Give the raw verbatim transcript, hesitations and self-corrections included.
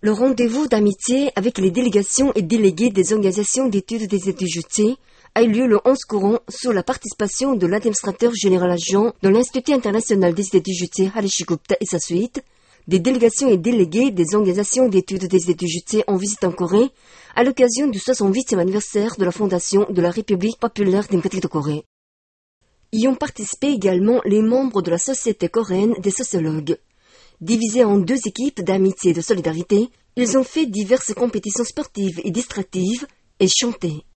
Le rendez-vous d'amitié avec les délégations et délégués des organisations d'études des études jutées a eu lieu le onze courant sous la participation de l'administrateur général adjoint de l'Institut international des études jutées Harish Gupta et sa suite, des délégations et délégués des organisations d'études des études jutées en visite en Corée à l'occasion du soixante-huitième anniversaire de la fondation de la République populaire démocratique de Corée. Y ont participé également les membres de la Société coréenne des sociologues. Divisés en deux équipes d'amitié et de solidarité, ils ont fait diverses compétitions sportives et distractives et chanté.